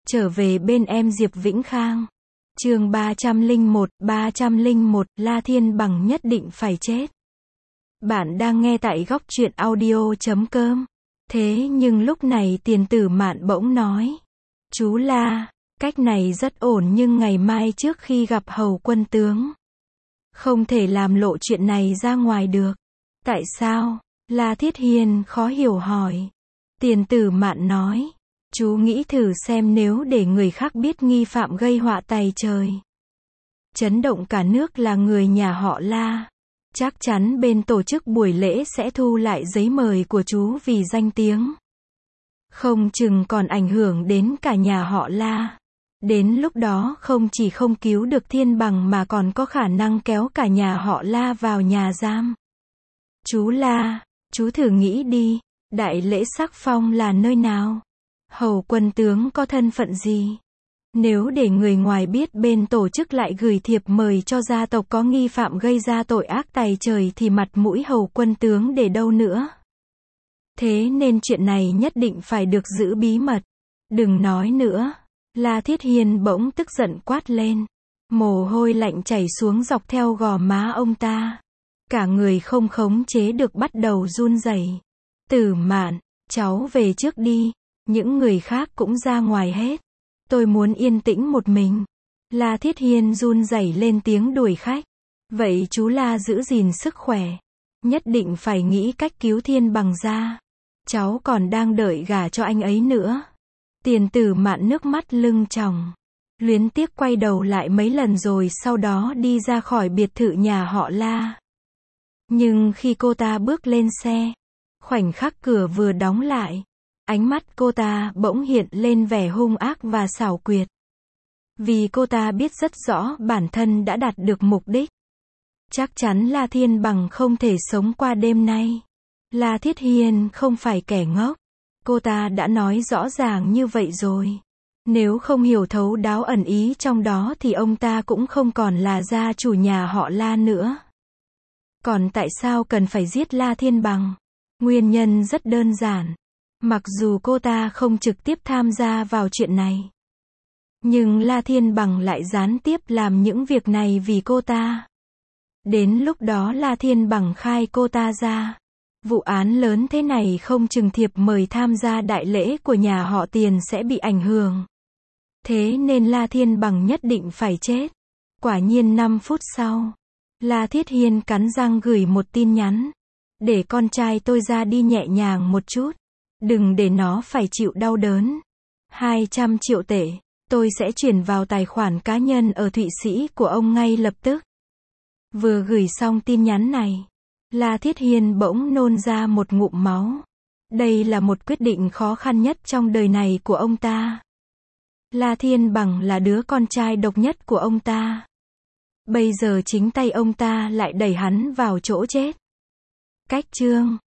Trở về bên em Diệp Vĩnh Khang. Chương 301, La Thiên Bằng nhất định phải chết. Bạn đang nghe tại góc truyện audio.com. Thế nhưng lúc này Tiền Tử Mạn bỗng nói: "Chú La, cách này rất ổn nhưng ngày mai trước khi gặp Hầu quân tướng, không thể làm lộ chuyện này ra ngoài được." "Tại sao?" La Thiết Hiên khó hiểu hỏi. Tiền Tử Mạn nói: "Chú nghĩ thử xem nếu để người khác biết nghi phạm gây họa tày trời, chấn động cả nước là người nhà họ La, chắc chắn bên tổ chức buổi lễ sẽ thu lại giấy mời của chú vì danh tiếng. Không chừng còn ảnh hưởng đến cả nhà họ La. Đến lúc đó không chỉ không cứu được Thiên Bằng mà còn có khả năng kéo cả nhà họ La vào nhà giam. Chú La, chú thử nghĩ đi, đại lễ sắc phong là nơi nào? Hầu quân tướng có thân phận gì? Nếu để người ngoài biết bên tổ chức lại gửi thiệp mời cho gia tộc có nghi phạm gây ra tội ác tày trời thì mặt mũi Hầu quân tướng để đâu nữa? Thế nên chuyện này nhất định phải được giữ bí mật. Đừng nói nữa." La Thiết Hiên bỗng tức giận quát lên. Mồ hôi lạnh chảy xuống dọc theo gò má ông ta. Cả người không khống chế được bắt đầu run rẩy. "Tử Mạn, cháu về trước đi. Những người khác cũng ra ngoài hết. Tôi muốn yên tĩnh một mình." La Thiết Hiên run rẩy lên tiếng đuổi khách. "Vậy chú La giữ gìn sức khỏe. Nhất định phải nghĩ cách cứu Thiên Bằng ra. Cháu còn đang đợi gả cho anh ấy nữa." Tiền Tử Mạn nước mắt lưng tròng, luyến tiếc quay đầu lại mấy lần rồi sau đó đi ra khỏi biệt thự nhà họ La. Nhưng khi cô ta bước lên xe, khoảnh khắc cửa vừa đóng lại, ánh mắt cô ta bỗng hiện lên vẻ hung ác và xảo quyệt. Vì cô ta biết rất rõ bản thân đã đạt được mục đích. Chắc chắn La Thiên Bằng không thể sống qua đêm nay. La Thiết Hiên không phải kẻ ngốc. Cô ta đã nói rõ ràng như vậy rồi. Nếu không hiểu thấu đáo ẩn ý trong đó thì ông ta cũng không còn là gia chủ nhà họ La nữa. Còn tại sao cần phải giết La Thiên Bằng? Nguyên nhân rất đơn giản. Mặc dù cô ta không trực tiếp tham gia vào chuyện này, nhưng La Thiên Bằng lại gián tiếp làm những việc này vì cô ta. Đến lúc đó La Thiên Bằng khai cô ta ra, vụ án lớn thế này không chừng thiệp mời tham gia đại lễ của nhà họ Tiền sẽ bị ảnh hưởng. Thế nên La Thiên Bằng nhất định phải chết. Quả nhiên 5 phút sau, La Thiết Hiên cắn răng gửi một tin nhắn. "Để con trai tôi ra đi nhẹ nhàng một chút. Đừng để nó phải chịu đau đớn. 200 triệu tệ, tôi sẽ chuyển vào tài khoản cá nhân ở Thụy Sĩ của ông ngay lập tức." Vừa gửi xong tin nhắn này, La Thiết Hiên bỗng nôn ra một ngụm máu. Đây là một quyết định khó khăn nhất trong đời này của ông ta. La Thiên Bằng là đứa con trai độc nhất của ông ta. Bây giờ chính tay ông ta lại đẩy hắn vào chỗ chết. Cách chương